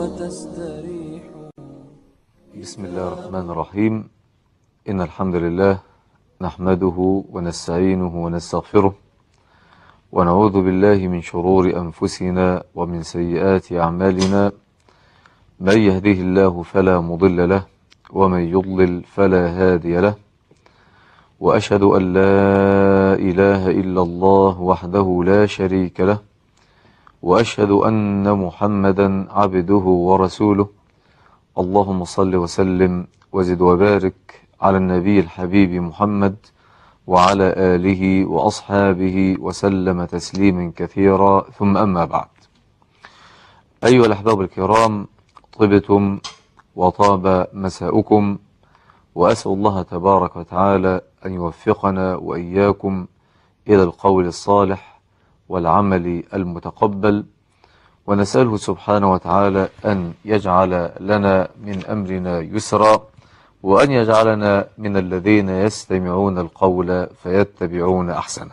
وتستريح. بسم الله الرحمن الرحيم. إن الحمد لله نحمده ونستعينه ونستغفره ونعوذ بالله من شرور أنفسنا ومن سيئات أعمالنا. من يهده الله فلا مضل له ومن يضلل فلا هادي له، وأشهد أن لا إله إلا الله وحده لا شريك له، وأشهد أن محمدا عبده ورسوله. اللهم صل وسلم وزد وبارك على النبي الحبيب محمد وعلى آله وأصحابه وسلم تسليما كثيرا، ثم أما بعد. أيها الأحباب الكرام، طبتم وطاب مساؤكم، وأسأل الله تبارك وتعالى أن يوفقنا وإياكم إلى القول الصالح والعمل المتقبل، ونسأله سبحانه وتعالى أن يجعل لنا من أمرنا يسرا، وأن يجعلنا من الذين يستمعون القول فيتبعون أحسنه.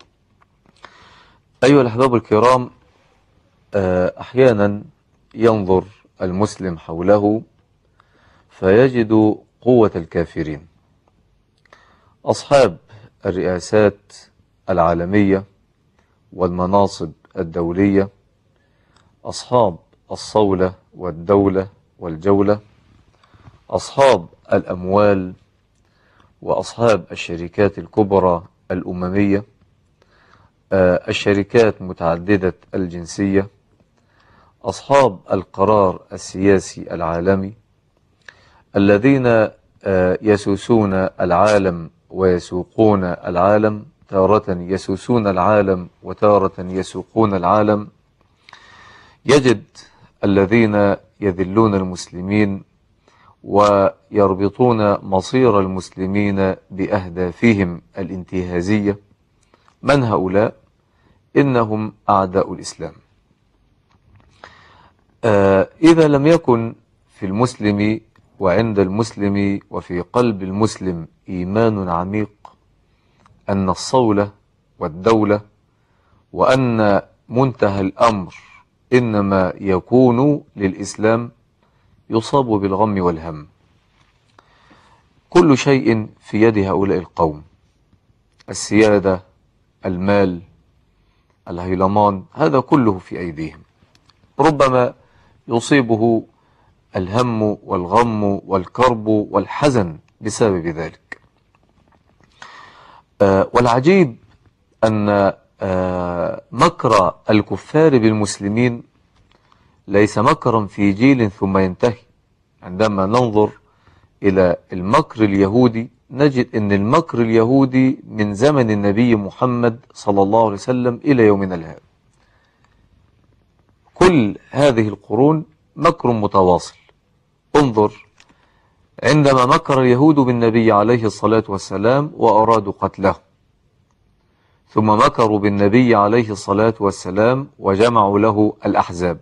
أيها الأحباب الكرام، أحيانا ينظر المسلم حوله فيجد قوة الكافرين، أصحاب الرئاسات العالمية والمناصب الدولية، أصحاب الصولة والدولة والجولة، أصحاب الأموال وأصحاب الشركات الكبرى الأممية، الشركات متعددة الجنسية، أصحاب القرار السياسي العالمي، الذين يسوسون العالم ويسوقون العالم، تارة يسوسون العالم وتارة يسوقون العالم. يجد الذين يذلون المسلمين ويربطون مصير المسلمين بأهدافهم الانتهازية. من هؤلاء؟ إنهم أعداء الإسلام. إذا لم يكن في المسلم وعند المسلم وفي قلب المسلم إيمان عميق أن الصولة والدولة وأن منتهى الأمر إنما يكون للإسلام، يصاب بالغم والهم. كل شيء في يد هؤلاء القوم، السيادة، المال، الهيلمان، هذا كله في أيديهم. ربما يصيبه الهم والغم والكرب والحزن بسبب ذلك. والعجيب أن مكر الكفار بالمسلمين ليس مكرا في جيل ثم ينتهي. عندما ننظر إلى المكر اليهودي نجد أن المكر اليهودي من زمن النبي محمد صلى الله عليه وسلم إلى يومنا الهذا. كل هذه القرون مكر متواصل. انظر عندما مكر اليهود بالنبي عليه الصلاة والسلام وأرادوا قتله، ثم مكروا بالنبي عليه الصلاة والسلام وجمعوا له الأحزاب،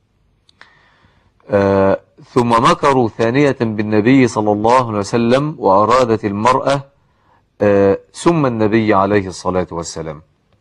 ثم مكروا ثانية بالنبي صلى الله عليه وسلم وأرادت المرأة ثم النبي عليه الصلاة والسلام.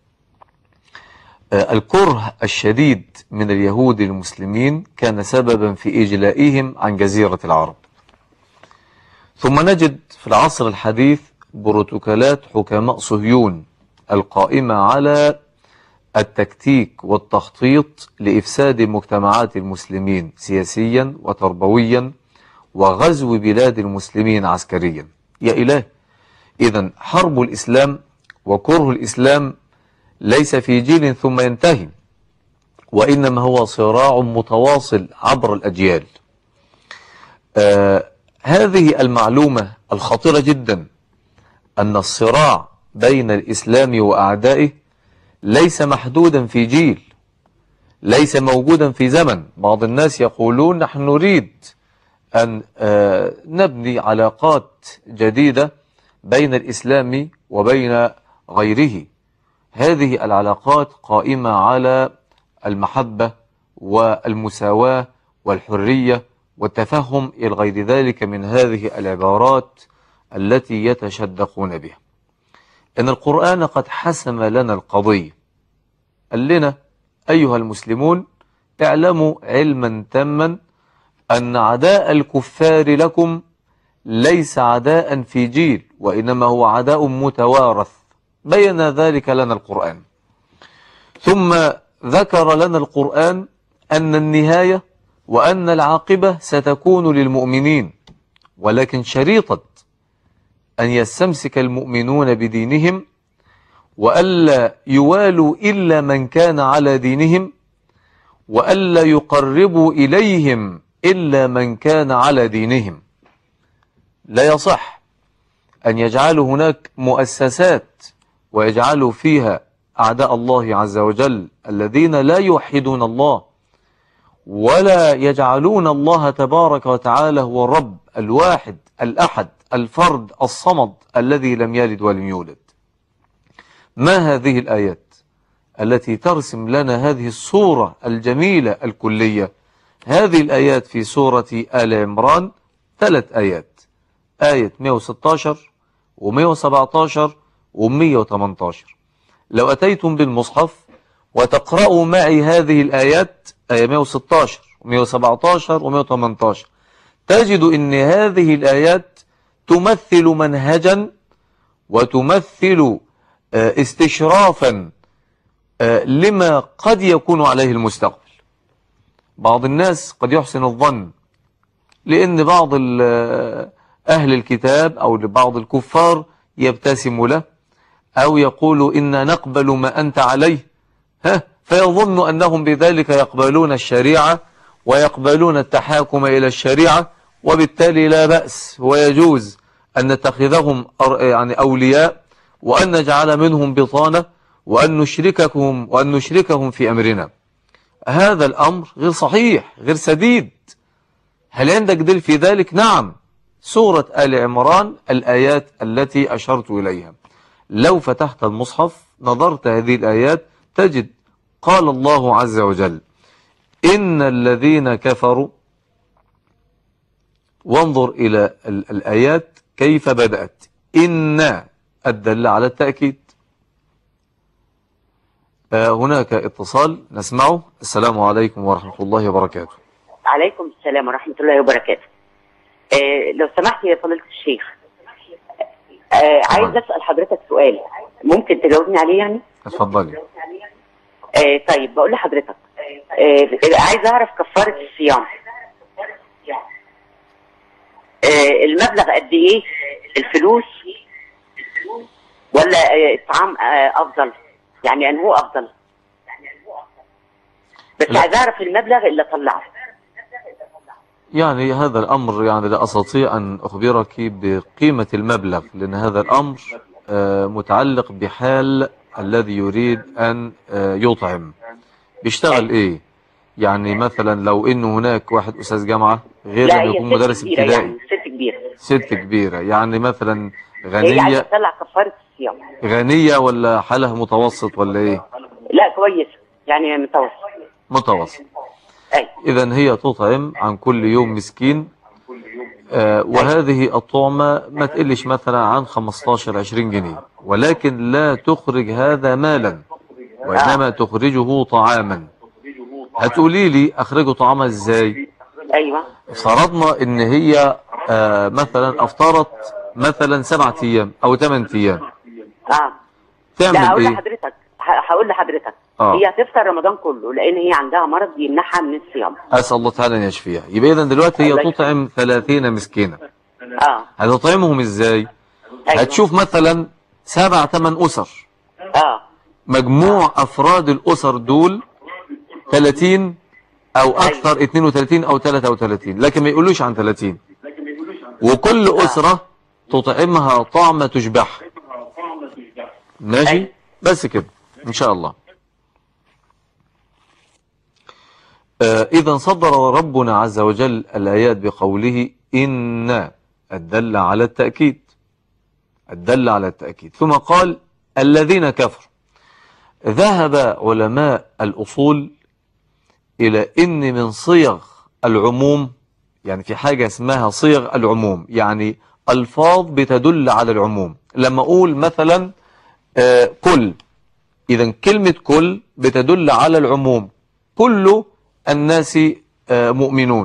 الكره الشديد من اليهود المسلمين كان سببا في إجلائهم عن جزيرة العرب. ثم نجد في العصر الحديث بروتوكولات حكماء صهيون القائمة على التكتيك والتخطيط لإفساد مجتمعات المسلمين سياسيا وتربويا وغزو بلاد المسلمين عسكريا. يا إله! إذن حرب الإسلام وكره الإسلام ليس في جيل ثم ينتهي، وإنما هو صراع متواصل عبر الأجيال. هذه المعلومة الخطيرة جدا، أن الصراع بين الإسلام وأعدائه ليس محدودا في جيل، ليس موجودا في زمن. بعض الناس يقولون نحن نريد أن نبني علاقات جديدة بين الإسلام وبين غيره. هذه العلاقات قائمة على المحبة والمساواة والحرية والتفهم إلى غير ذلك من هذه العبارات التي يتشدقون بها. إن القرآن قد حسم لنا القضية، قال لنا أيها المسلمون اعلموا علما تاما أن عداء الكفار لكم ليس عداء في جيل، وإنما هو عداء متوارث، بين ذلك لنا القرآن. ثم ذكر لنا القرآن أن النهاية وأن العاقبة ستكون للمؤمنين، ولكن شريطة أن يستمسك المؤمنون بدينهم وألا يوالوا إلا من كان على دينهم، وألا يقربوا إليهم إلا من كان على دينهم. لا يصح أن يجعلوا هناك مؤسسات ويجعلوا فيها أعداء الله عز وجل الذين لا يوحدون الله ولا يجعلون الله تبارك وتعالى هو الرب الواحد الأحد الفرد الصمد الذي لم يلد ولم يولد. ما هذه الآيات التي ترسم لنا هذه الصورة الجميلة الكلية؟ هذه الآيات في سورة آل عمران 3 آيات، آية 116 و117 و118. لو أتيتم بالمصحف وتقرأوا معي هذه الآيات، آية 116 و117 و118، تجد أن هذه الآيات تمثل منهجا وتمثل استشرافا لما قد يكون عليه المستقبل. بعض الناس قد يحسن الظن لأن بعض أهل الكتاب أو لبعض الكفار يبتسم له أو يقول إن نقبل ما أنت عليه، فيظن أنهم بذلك يقبلون الشريعة ويقبلون التحاكم إلى الشريعة، وبالتالي لا بأس ويجوز أن نتخذهم يعني أولياء وأن نجعل منهم بطانة وأن نشركهم في أمرنا. هذا الأمر غير صحيح، غير سديد. هل عندك دليل في ذلك؟ نعم، سورة آل عمران الآيات التي أشرت إليها. لو فتحت المصحف نظرت هذه الآيات تجد قال الله عز وجل إن الذين كفروا، وانظر إلى الآيات كيف بدأت. إن الدل على التأكيد. هناك اتصال نسمعه. السلام عليكم ورحمة الله وبركاته. عليكم السلام ورحمة الله وبركاته. لو سمحت يا فضيلة الشيخ، عايز أسأل حضرتك سؤال، ممكن تجاوبني عليه يعني؟ اتفضلي. طيب بقول لحضرتك، عايز أعرف كفارة الصيام المبلغ قد إيه؟ الفلوس ولا الطعام أفضل؟ يعني أنه أفضل؟ بس عايز أعرف المبلغ اللي طلعه. يعني هذا الأمر يعني لا أستطيع أن أخبرك بقيمة المبلغ، لأن هذا الأمر متعلق بحال الذي يريد أن يطعم، بيشتغل إيه. يعني مثلا لو إنه هناك واحد أستاذ جامعة غير أن يكون مدرس ابتدائي. يعني ست كبيرة. ست كبيرة، يعني مثلا هي عايزة غنية. تطلع كفارة الصيام. غنية ولا حالها متوسط ولا إيه؟ لا كويس، يعني متوسط. متوسط. إذن هي تطعم عن كل يوم مسكين، وهذه الطعمة ما تقلش مثلا عن 15-20 جنيه، ولكن لا تخرج هذا مالا وإنما تخرجه طعاما. هتقولي لي أخرجه طعاما إزاي؟ أيوة. فرضنا إن هي مثلا أفطرت مثلا 7 أيام أو 8 أيام. تعمل لا إيه؟ هقول لحضرتك هي هتفطر رمضان كله لأن هي عندها مرض يمنعها من الصيام. أسأل الله تعالى أن يشفيها. يبقى إذن دلوقتي هي تطعم 30 مسكينة. هتطعمهم إزاي؟ أيوة. هتشوف مثلا 7-8 أسر. مجموع أفراد الأسر دول 30 أو أكثر. أيوة. 32 أو 33، لكن ما يقولوش عن 30. وكل أسرة تطعمها طعمة تشبعها. ماشي. أيوة. بس كده إن شاء الله. إذا صدر ربنا عز وجل الآيات بقوله إن الدل على التأكيد، الدل على التأكيد. ثم قال الذين كفروا. ذهب علماء الأصول إلى إن من صيغ العموم، يعني في حاجة اسمها صيغ العموم، يعني ألفاظ بتدل على العموم. لما أقول مثلا كل، إذن كلمة كل بتدل على العموم، كل الناس مؤمنون.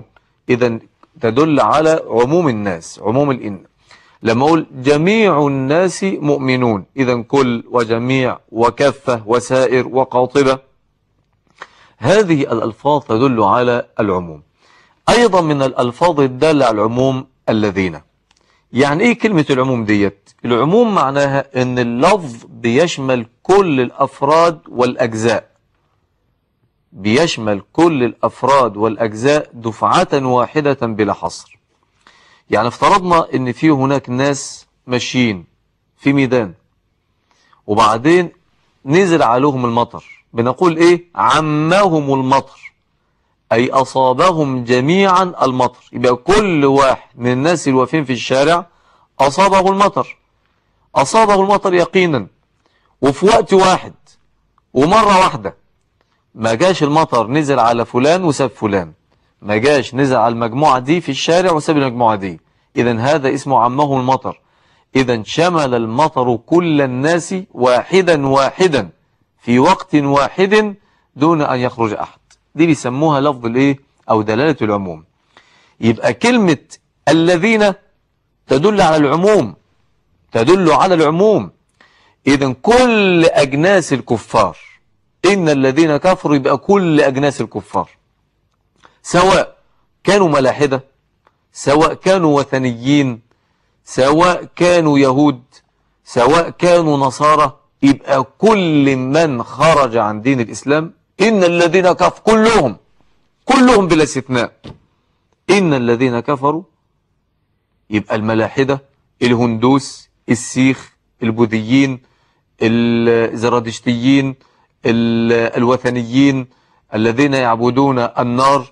إذا تدل على عموم الناس، عموم الإن. لما أقول جميع الناس مؤمنون، إذا كل وجميع وكافة وسائر وقاطبة، هذه الألفاظ تدل على العموم. أيضا من الألفاظ الدالة على العموم الذين. يعني إيه كلمة العموم ديت؟ العموم معناها أن اللفظ بيشمل كل الأفراد والأجزاء، بيشمل كل الأفراد والأجزاء دفعة واحدة بلا حصر. يعني افترضنا أن في هناك ناس ماشيين في ميدان، وبعدين نزل عليهم المطر، بنقول إيه؟ عمهم المطر، أي أصابهم جميعا المطر. يبقى كل واحد من الناس الواقفين في الشارع أصابه المطر، أصابه المطر يقينا، وفي وقت واحد ومرة واحدة. ما جاش المطر نزل على فلان وساب فلان، ما جاش نزل على المجموعة دي في الشارع وساب المجموعة دي. إذن هذا اسمه عمه المطر. إذن شمل المطر كل الناس واحدا واحدا في وقت واحد دون أن يخرج أحد. دي بيسموها لفظ الإيه أو دلالة العموم. يبقى كلمة الذين تدل على العموم، تدل على العموم. إذن كل أجناس الكفار، إن الذين كفروا، يبقى كل أجناس الكفار، سواء كانوا ملاحدة، سواء كانوا وثنيين، سواء كانوا يهود، سواء كانوا نصارى، يبقى كل من خرج عن دين الإسلام، إن الذين كفروا كلهم بلا استثناء، إن الذين كفروا، يبقى الملاحدة، الهندوس، السيخ، البوذيين، الزرادشتيين، الوثنيين الذين يعبدون النار،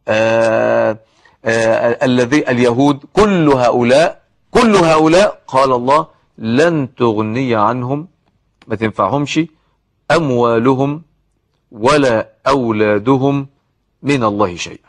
اليهود، كل هؤلاء قال الله لن تغني عنهم، ما تنفعهمش أموالهم ولا أولادهم من الله شيئا.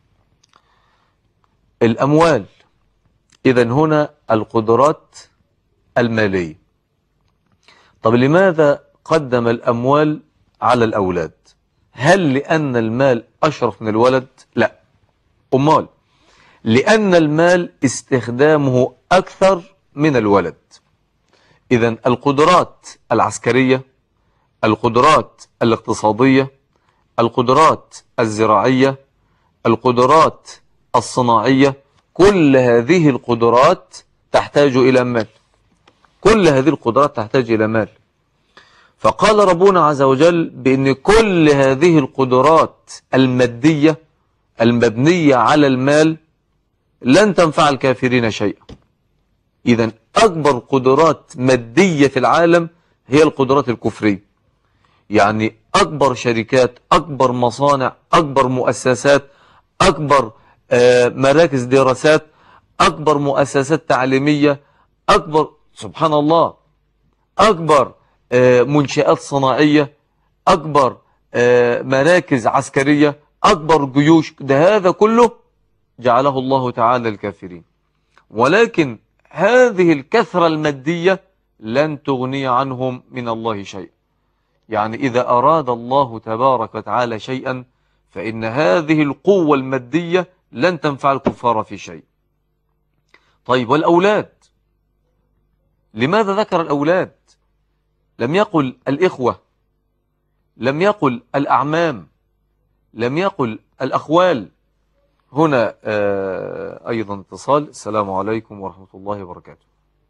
الأموال، إذن هنا القدرات المالية. طب لماذا قدم الأموال على الأولاد؟ هل لأن المال أشرف من الولد؟ لا، أمال لأن المال استخدامه أكثر من الولد. إذن القدرات العسكرية، القدرات الاقتصادية، القدرات الزراعية، القدرات الصناعية، كل هذه القدرات تحتاج إلى مال، كل هذه القدرات تحتاج إلى مال. فقال ربنا عز وجل بأن كل هذه القدرات المادية المبنية على المال لن تنفع الكافرين شيئا. إذن أكبر قدرات مادية في العالم هي القدرات الكفرية. يعني أكبر شركات، أكبر مصانع، أكبر مؤسسات، أكبر مراكز دراسات، أكبر مؤسسات تعليمية، أكبر، سبحان الله، أكبر منشآت صناعية، أكبر مراكز عسكرية، أكبر جيوش، ده هذا كله جعله الله تعالى الكافرين. ولكن هذه الكثرة المادية لن تغني عنهم من الله شيء. يعني إذا أراد الله تبارك وتعالى شيئا فإن هذه القوة المادية لن تنفع الكفار في شيء. طيب والأولاد، لماذا ذكر الأولاد؟ لم يقل الإخوة، لم يقل الأعمام، لم يقل الأخوال. هنا أيضا اتصال. السلام عليكم ورحمة الله وبركاته.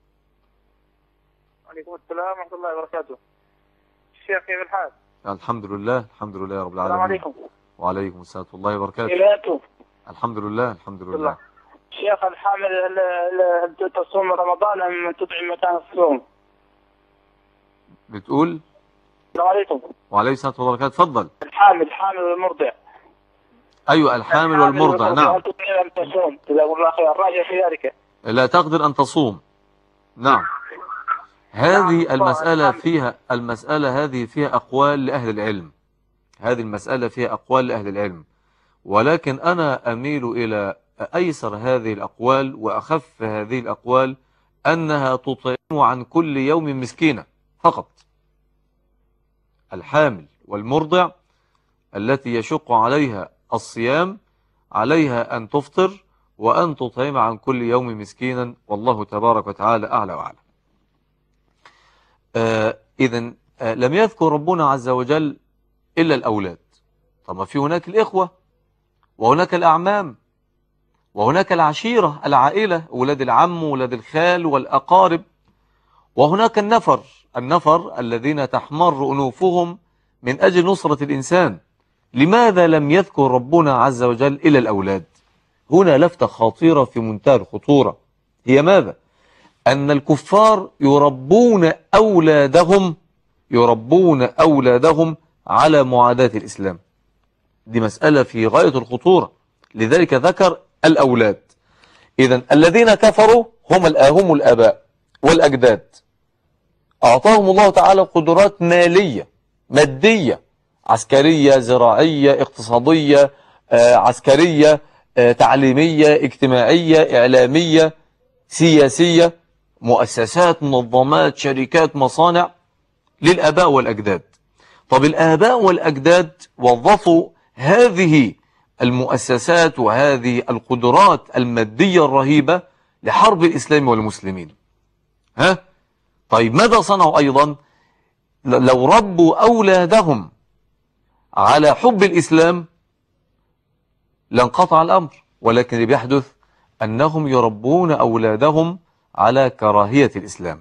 وعليكم السلام ورحمة الله وبركاته. الشيخ كيف الحال؟ الحمد لله، الحمد لله رب العالمين. السلام عليكم. وعليكم السلام ورحمة الله وبركاته. كيف الحمد لله، الحمد لله. شيخ الحامل هل تصوم رمضان أم تطعم مكان الصوم؟ بتقول؟ السلام عليكم. وعليكم السلام ورحمة الله وبركاته. تفضل. الحامل والمرضع. أيوة، الحامل والمرضع، نعم. هل تطعم أم تصوم؟ جزاكم الله خير. الراجع خيارك. لا تقدر أن تصوم، نعم. هذه المسألة هذه فيها أقوال لأهل العلم، هذه المسألة فيها أقوال لأهل العلم، ولكن أنا أميل إلى أيسر هذه الأقوال وأخف هذه الأقوال، أنها تطعم عن كل يوم مسكينة فقط. الحامل والمرضع التي يشق عليها الصيام عليها أن تفطر وأن تطعم عن كل يوم مسكينا، والله تبارك وتعالى أعلى وأعلم. إذن لم يذكر ربنا عز وجل إلا الأولاد. طب ما في هناك الإخوة وهناك الأعمام وهناك العشيرة العائلة، أولاد العم وأولاد الخال والأقارب، وهناك النفر الذين تحمر أنوفهم من أجل نصرة الإنسان. لماذا لم يذكر ربنا عز وجل إلا الأولاد؟ هنا لفتة خطيرة في منتهى الخطورة، هي ماذا؟ أن الكفار يربون أولادهم على معاداة الإسلام. دي مسألة في غاية الخطورة، لذلك ذكر الأولاد. إذن الذين كفروا هم الآباء والأجداد، أعطاهم الله تعالى قدرات مادية، عسكرية، زراعية، اقتصادية، عسكرية، تعليمية، اجتماعية، إعلامية، سياسية، مؤسسات، منظمات، شركات، مصانع للآباء والأجداد. طب الآباء والأجداد وظفوا هذه المؤسسات وهذه القدرات المادية الرهيبة لحرب الإسلام والمسلمين. طيب ماذا صنعوا أيضا؟ لو ربوا أولادهم على حب الإسلام لانقطع الأمر، ولكن اللي بيحدث أنهم يربون أولادهم على كراهية الإسلام.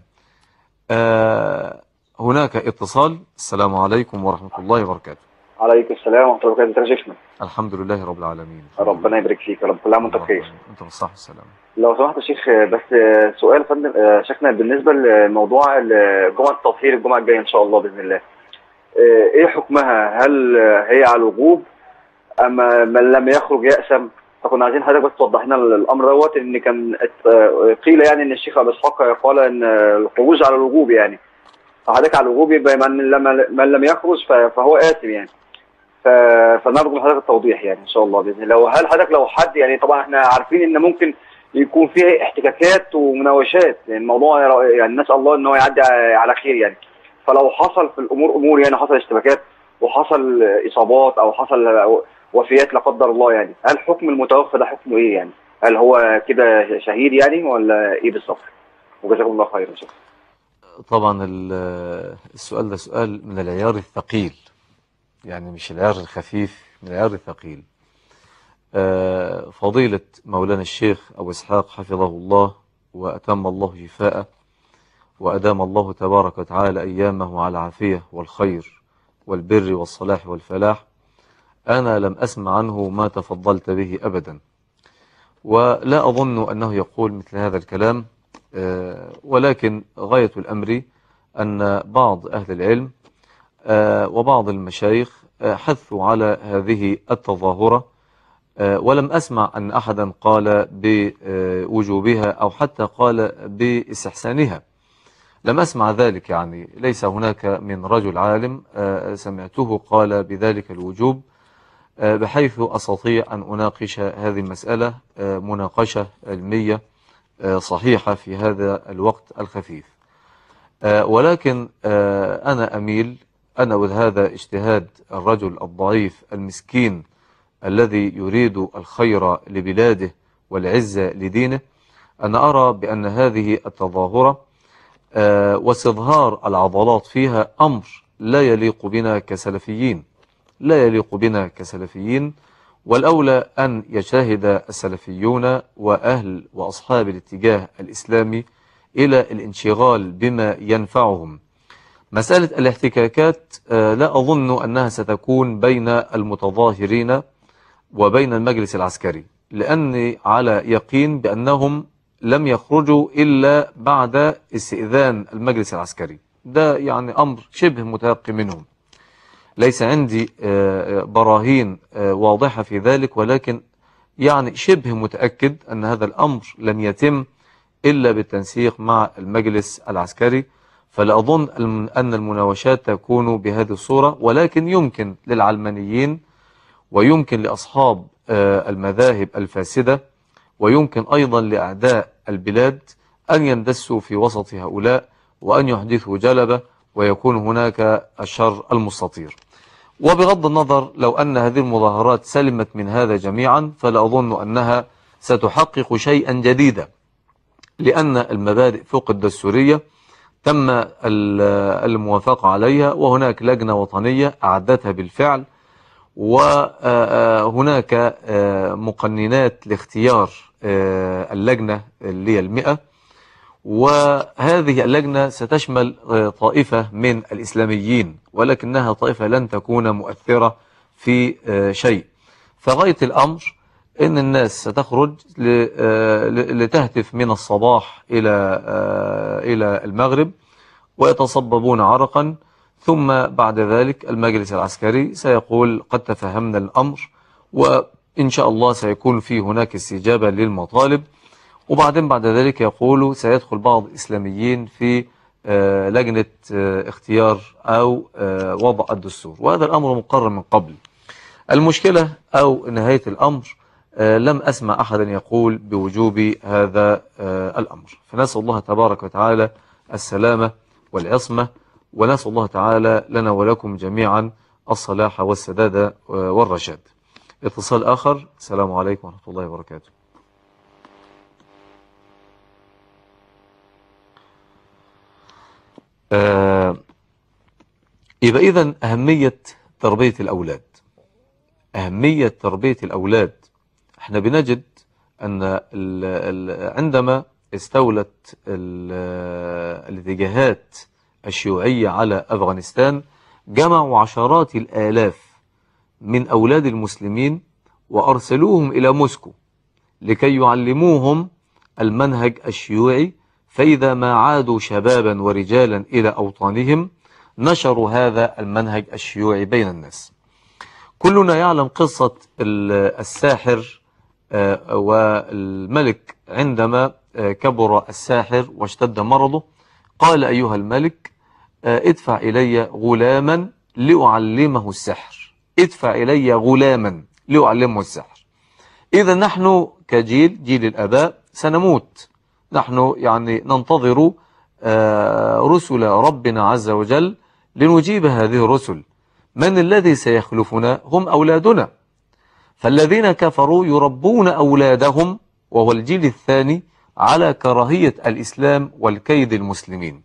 هناك اتصال. السلام عليكم ورحمة الله وبركاته. عليكم السلام ورحمة الله وبركاته. انت يا شيخنا؟ الحمد لله رب العالمين. ربنا يبارك فيك يا رب، كل عام وانت بخير. انت بالصحة والسلام. لو سمحت يا شيخ، بس سؤال يا فندم شيخنا بالنسبة لموضوع جمعة التطهير الجمعة الجاية إن شاء الله بإذن الله، إيه حكمها؟ هل هي على الوجوب أما من لم يخرج يأسم؟ فكنا عايزين حضرتك بس توضح لنا الأمر دوت، إن كان قيل يعني إن الشيخ أبو إسحاق قال إن الخروج على الوجوب، يعني فحضرتك على الوجوب يبقى من لم يخرج فهو آثم يعني. فنرجو من حضرتك التوضيح يعني ان شاء الله باذن الله. وهل حضرتك لو حد يعني، طبعا احنا عارفين ان ممكن يكون فيه احتكاكات ومناوشات، يعني الموضوع يعني نسال الله ان هو يعدي على خير يعني، فلو حصل في الامور يعني حصل اشتباكات وحصل اصابات او حصل وفيات لا قدر الله، يعني هل حكم المتوفى ده حكمه ايه يعني؟ هل هو كده شهيد يعني ولا ايه بالظبط؟ وجزاكم الله خير ان شاء الله. طبعا السؤال ده سؤال من العيار الثقيل، يعني مش العيار الخفيف، من العيار الثقيل. فضيلة مولانا الشيخ أبو إسحاق حفظه الله وأتم الله شفاءه وأدام الله تبارك وتعالى أيامه على العافية والخير والبر والصلاح والفلاح، أنا لم أسمع عنه ما تفضلت به أبدا، ولا أظن أنه يقول مثل هذا الكلام. ولكن غاية الأمر أن بعض أهل العلم وبعض المشايخ حثوا على هذه التظاهرة، ولم أسمع أن أحدا قال بوجوبها أو حتى قال باستحسانها، لم أسمع ذلك. يعني ليس هناك من رجل عالم سمعته قال بذلك الوجوب، بحيث أستطيع أن أناقش هذه المسألة مناقشة علمية صحيحة في هذا الوقت الخفيف. ولكن أنا أميل، وهذا اجتهاد الرجل الضعيف المسكين الذي يريد الخير لبلاده والعزة لدينه، أنا أرى بأن هذه التظاهرة واستظهار العضلات فيها أمر لا يليق بنا كسلفيين، والأولى أن يجتهد السلفيون وأهل وأصحاب الاتجاه الإسلامي إلى الانشغال بما ينفعهم. مسألة الاحتكاكات لا أظن أنها ستكون بين المتظاهرين وبين المجلس العسكري، لأني على يقين بأنهم لم يخرجوا إلا بعد استئذان المجلس العسكري. ده يعني أمر شبه متيقن منهم، ليس عندي براهين واضحة في ذلك، ولكن يعني شبه متأكد أن هذا الأمر لن يتم إلا بالتنسيق مع المجلس العسكري. فلا أظن أن المناوشات تكون بهذه الصورة، ولكن يمكن للعلمانيين ويمكن لأصحاب المذاهب الفاسدة ويمكن أيضا لأعداء البلاد أن يندسوا في وسط هؤلاء وأن يحدثوا جلبة ويكون هناك الشر المستطير. وبغض النظر لو أن هذه المظاهرات سلمت من هذا جميعا فلا أظن أنها ستحقق شيئا جديدا، لأن المبادئ فوق الدستورية تم الموافقة عليها، وهناك لجنة وطنية أعدتها بالفعل، وهناك مقننات لاختيار اللجنة اللي هي 100، وهذه اللجنة ستشمل طائفة من الإسلاميين، ولكنها طائفة لن تكون مؤثرة في شيء. فغاية الأمر إن الناس ستخرج لتهتف من الصباح إلى المغرب ويتصببون عرقا، ثم بعد ذلك المجلس العسكري سيقول قد تفهمنا الأمر، وإن شاء الله سيكون في هناك استجابة للمطالب، وبعدين بعد ذلك يقول سيدخل بعض الإسلاميين في لجنة اختيار أو وضع الدستور، وهذا الأمر مقرر من قبل. المشكلة أو نهاية الأمر لم أسمع أحدا يقول بوجوب هذا الأمر، فنسأل الله تبارك وتعالى السلامة والعصمة، ونسأل الله تعالى لنا ولكم جميعا الصلاح والسداد والرشاد. اتصال آخر. السلام عليكم ورحمة الله وبركاته. يبقى إذن أهمية تربية الأولاد، أهمية تربية الأولاد. احنا بنجد أن عندما استولت الاتجاهات الشيوعية على أفغانستان جمعوا عشرات الآلاف من أولاد المسلمين وأرسلوهم إلى موسكو لكي يعلموهم المنهج الشيوعي، فإذا ما عادوا شبابا ورجالا إلى أوطانهم نشروا هذا المنهج الشيوعي بين الناس. كلنا يعلم قصة الساحر والملك عندما كبر الساحر واشتد مرضه، قال أيها الملك ادفع إلي غلاما لأعلمه السحر، ادفع إلي غلاما لأعلمه السحر. إذا نحن كجيل، جيل الآباء، سنموت، نحن يعني ننتظر رسل ربنا عز وجل لنجيب هذه الرسل. من الذي سيخلفنا؟ هم أولادنا. فالذين كفروا يربون أولادهم، وهو الجيل الثاني، على كراهية الإسلام والكيد المسلمين.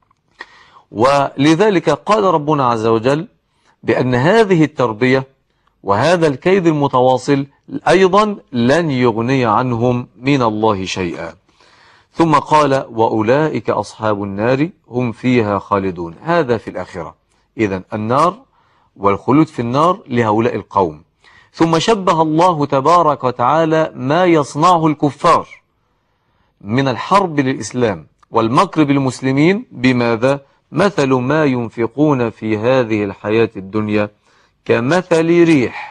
ولذلك قال ربنا عز وجل بأن هذه التربية وهذا الكيد المتواصل أيضا لن يغني عنهم من الله شيئا. ثم قال وأولئك أصحاب النار هم فيها خالدون. هذا في الآخرة. إذن النار والخلود في النار لهؤلاء القوم. ثم شبه الله تبارك وتعالى ما يصنعه الكفار من الحرب للإسلام والمكر بالمسلمين بماذا؟ مثل ما ينفقون في هذه الحياة الدنيا كمثل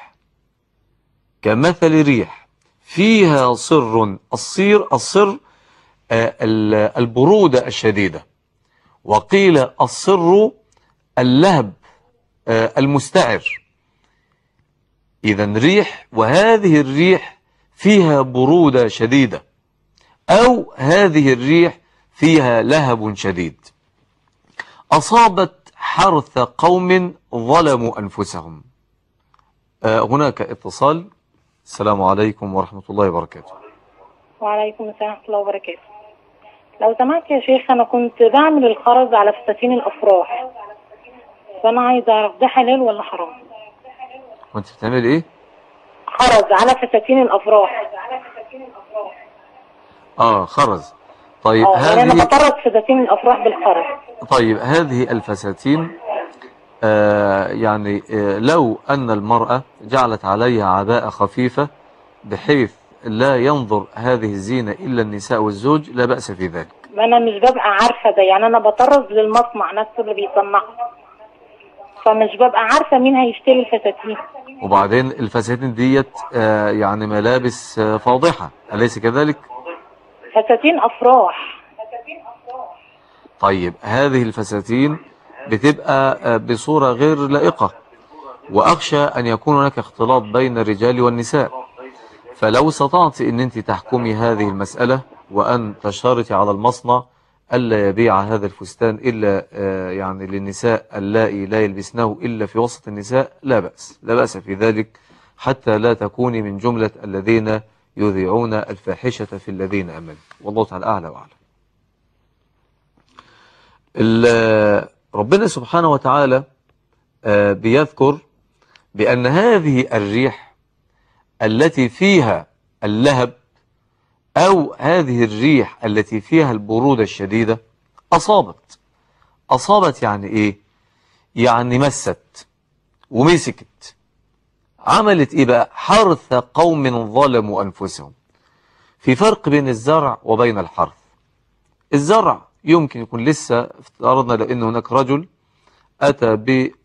ريح فيها صر. الصر البرودة الشديدة، وقيل الصر اللهب المستعر. إذن ريح، وهذه الريح فيها برودة شديدة، أو هذه الريح فيها لهب شديد، أصابت حرث قوم ظلموا أنفسهم. هناك اتصال. السلام عليكم ورحمة الله وبركاته. وعليكم السلام ورحمة الله وبركاته. لو سمحت يا شيخ، أنا كنت بعمل الخرز على فساتين الأفراح، فأنا عايز أعرف ده حلال ولا حرام؟ وأنت بتعمل إيه؟ خرز على فساتين الأفراح. خرز. طيب يعني أنا بطرز فساتين الأفراح بالخرز. طيب هذه الفساتين يعني لو أن المرأة جعلت عليها عباءة خفيفة بحيث لا ينظر هذه الزينة إلا النساء والزوج لا بأس في ذلك. أنا مش ببقى عارفة ده، يعني أنا بطرز للمصنع نفسه اللي بيصنعها، فمش ببقى عارفة مين هيشتري الفساتين. وبعدين الفساتين ديت يعني ملابس فاضحة، أليس كذلك؟ فساتين أفراح. طيب هذه الفساتين بتبقى بصورة غير لائقة، وأخشى أن يكون هناك اختلاط بين الرجال والنساء. فلو استطعت أن أنت تحكمي هذه المسألة وأن تشترطي على المصنع ألا يبيع هذا الفستان إلا يعني للنساء اللائي لا يلبسنه إلا في وسط النساء، لا بأس، لا بأس في ذلك، حتى لا تكوني من جملة الذين يذيعون الفاحشة في الذين أمنوا. والله تعالى أعلى وأعلم. ربنا سبحانه وتعالى بيذكر بأن هذه الريح التي فيها اللهب أو هذه الريح التي فيها البرودة الشديدة أصابت يعني إيه؟ يعني مست ومسكت، عملت إيه بقى؟ حرث قوم ظلموا أنفسهم. في فرق بين الزرع وبين الحرث. الزرع يمكن يكون لسه، افترضنا لو أن هناك رجل أتى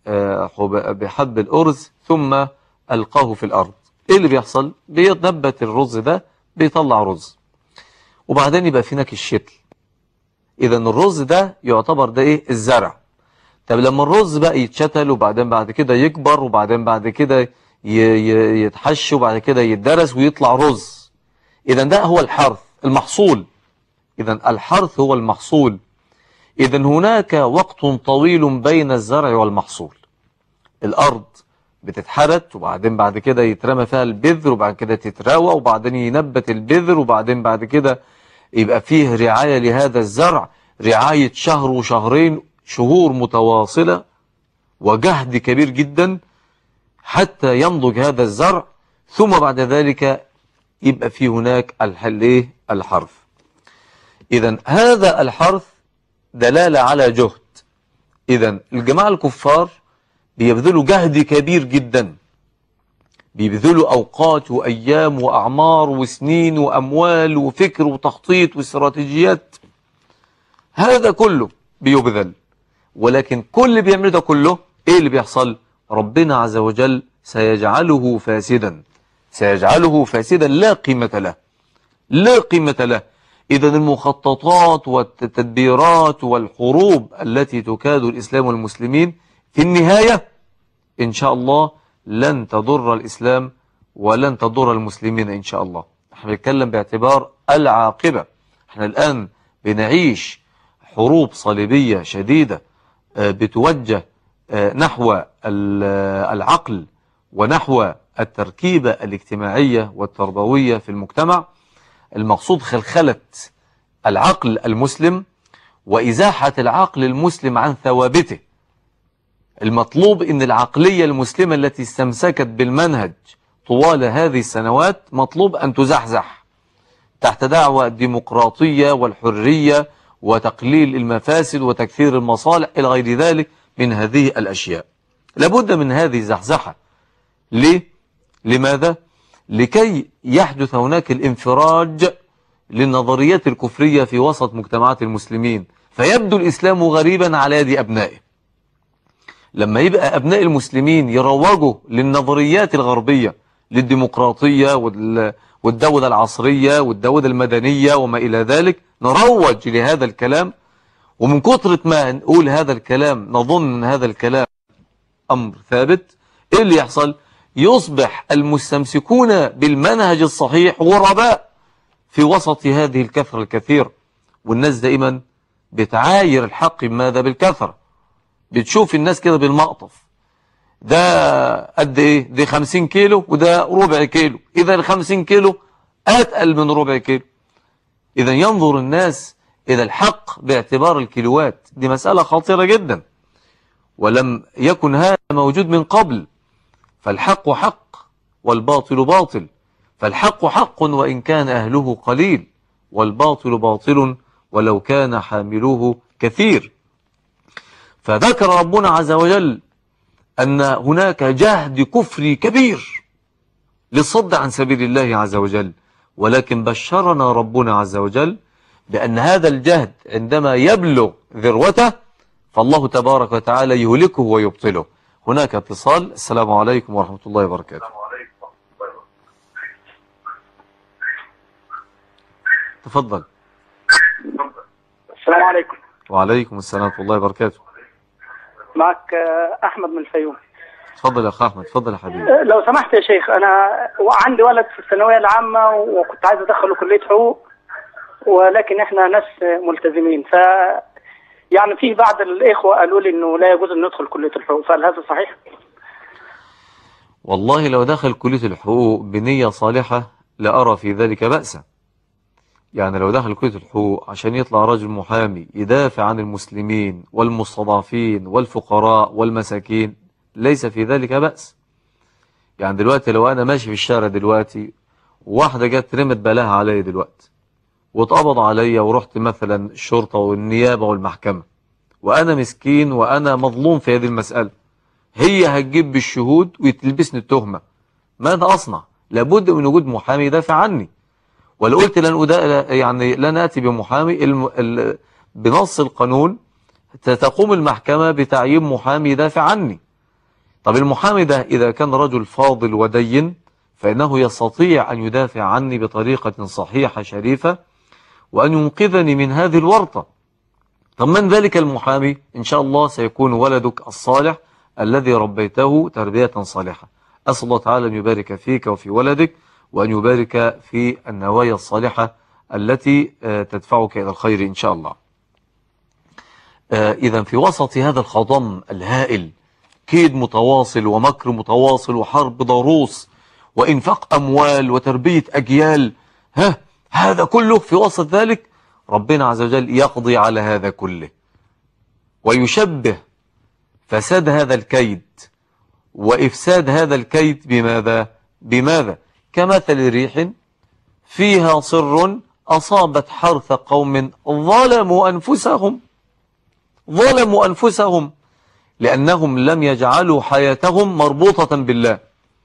بحب الأرز ثم ألقاه في الأرض، إيه اللي بيحصل؟ بيتنبت الرز ده، بيطلع رز، وبعدين يبقى في هناك الشتل. إذا الرز ده يعتبر ده إيه؟ الزرع. طب لما الرز بقى يتشتل وبعدين بعد كده يكبر وبعدين بعد كده يتحش وبعد كده يتدرس ويطلع رز، إذا ده هو الحرث، المحصول. إذا الحرث هو المحصول. إذا هناك وقت طويل بين الزرع والمحصول. الأرض بتتحرث وبعدين بعد كده يترمى فيها البذر وبعد كده تتروى وبعدين ينبت البذر وبعدين بعد كده يبقى فيه رعاية لهذا الزرع، رعاية شهر وشهرين، شهور متواصلة وجهد كبير جدا حتى ينضج هذا الزرع، ثم بعد ذلك يبقى فيه هناك الحرث. إذا هذا الحرث دلالة على جهد. إذا الجماعة الكفار بيبذلوا جهد كبير جدا، بيبذلوا أوقات وأيام وأعمار وسنين وأموال وفكر وتخطيط واستراتيجيات، هذا كله بيبذل، ولكن كل اللي بيعمله ده كله إيه اللي بيحصل؟ ربنا عز وجل سيجعله فاسدا، سيجعله فاسدا لا قيمة له، لا قيمة له. إذا المخططات والتدبيرات والحروب التي تكاد الإسلام والمسلمين في النهاية إن شاء الله لن تضر الإسلام ولن تضر المسلمين إن شاء الله. احنا بنتكلم باعتبار العاقبة. احنا الآن بنعيش حروب صليبية شديدة بتوجه نحو العقل ونحو التركيبة الاجتماعية والتربوية في المجتمع. المقصود خلخلة العقل المسلم وإزاحة العقل المسلم عن ثوابته. المطلوب إن العقلية المسلمة التي استمسكت بالمنهج طوال هذه السنوات مطلوب أن تزحزح تحت دعوة الديمقراطية والحرية وتقليل المفاسد وتكثير المصالح إلى غير ذلك من هذه الأشياء. لابد من هذه الزحزحة. ليه؟ لماذا؟ لكي يحدث هناك الانفراج للنظريات الكفرية في وسط مجتمعات المسلمين، فيبدو الإسلام غريبا على يد أبنائه. لما يبقى أبناء المسلمين يروجوا للنظريات الغربية، للديمقراطية والدولة العصرية والدولة المدنية وما إلى ذلك، نروج لهذا الكلام، ومن كثرة ما نقول هذا الكلام نظن أن هذا الكلام أمر ثابت. إيه اللي يحصل؟ يصبح المستمسكون بالمنهج الصحيح غرباء في وسط هذه الكثرة الكثيرة، والناس دائما بتعاير الحق بماذا؟ بالكثرة. بتشوف الناس كده بالمقطف، ده قد ايه؟ ده 50 كيلو وده ربع كيلو، اذا 50 كيلو اتقل من ربع كيلو. اذا ينظر الناس الى الحق باعتبار الكيلوات. دي مسألة خطيرة جدا، ولم يكن هذا موجود من قبل. فالحق حق والباطل باطل، فالحق حق وإن كان أهله قليل، والباطل باطل ولو كان حاملوه كثير. فذكر ربنا عز وجل أن هناك جهد كفري كبير للصد عن سبيل الله عز وجل، ولكن بشرنا ربنا عز وجل بأن هذا الجهد عندما يبلغ ذروته فالله تبارك وتعالى يهلكه ويبطله. هناك اتصال. السلام عليكم ورحمة الله وبركاته. تفضل. السلام عليكم. وعليكم السلام ورحمة الله وبركاته. معك أحمد من الفيوم. تفضل يا أخ أحمد، تفضل يا حبيبي. لو سمحت يا شيخ، أنا عندي ولد في الثانوية العامة وكنت عايز أدخله كلية حقوق، ولكن احنا ناس ملتزمين. يعني في بعض الإخوة قالوا لي إنه لا يجوز أن ندخل كلية الحقوق، فهل هذا صحيح؟ والله لو دخل كلية الحقوق بنية صالحة لا أرى في ذلك بأسا. يعني لو دخل كلية الحقوق عشان يطلع رجل محامي يدافع عن المسلمين والمستضعفين والفقراء والمساكين ليس في ذلك بأس. يعني دلوقتي لو أنا ماشي في الشارع دلوقتي واحدة جت رمت بلاها علي دلوقتي واتقبض عليا ورحت مثلا الشرطة والنيابة والمحكمة وأنا مسكين وأنا مظلوم في هذه المسألة، هي هتجيب بالشهود ويتلبسني التهمة، ماذا أصنع؟ لابد من وجود محامي يدافع عني. ولو قلت لن أتي بمحامي بنص القانون تقوم المحكمة بتعيين محامي يدافع عني. طب المحامي ده إذا كان رجل فاضل ودين فإنه يستطيع أن يدافع عني بطريقة صحيحة شريفة وأن ينقذني من هذه الورطة. طب من ذلك المحامي؟ إن شاء الله سيكون ولدك الصالح الذي ربيته تربية صالحة. أسأل الله تعالى أن يبارك فيك وفي ولدك وأن يبارك في النوايا الصالحة التي تدفعك إلى الخير إن شاء الله. إذا في وسط هذا الخضم الهائل كيد متواصل ومكر متواصل وحرب ضروس وإنفاق أموال وتربية أجيال، هذا كله في وسط ذلك ربنا عز وجل يقضي على هذا كله ويشبه فساد هذا الكيد وإفساد هذا الكيد بماذا؟ كمثل ريح فيها صر أصابت حرث قوم ظلموا أنفسهم لأنهم لم يجعلوا حياتهم مربوطة بالله.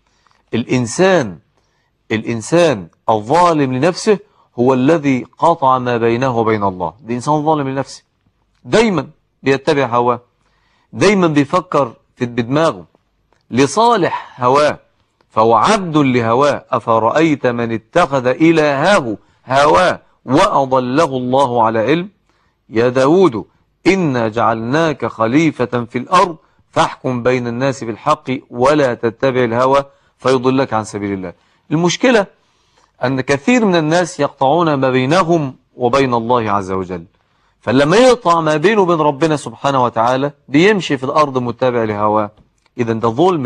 الإنسان الظالم لنفسه هو الذي قطع ما بينه وبين الله. ده إنسان ظالم لنفسه، دايما بيتبع هواه، دايما بيفكر بدماغه لصالح هواه، فهو عبد لهواه. أفرأيت من اتخذ إلهه هواه وأضله الله على علم. يا داود إنا جعلناك خليفة في الأرض فاحكم بين الناس بالحق ولا تتبع الهوى فيضلك عن سبيل الله. المشكلة أن كثير من الناس يقطعون ما بينهم وبين الله عز وجل، فلما يقطع ما بينه وبين ربنا سبحانه وتعالى بيمشي في الأرض متابع لهواه. إذن ده ظلم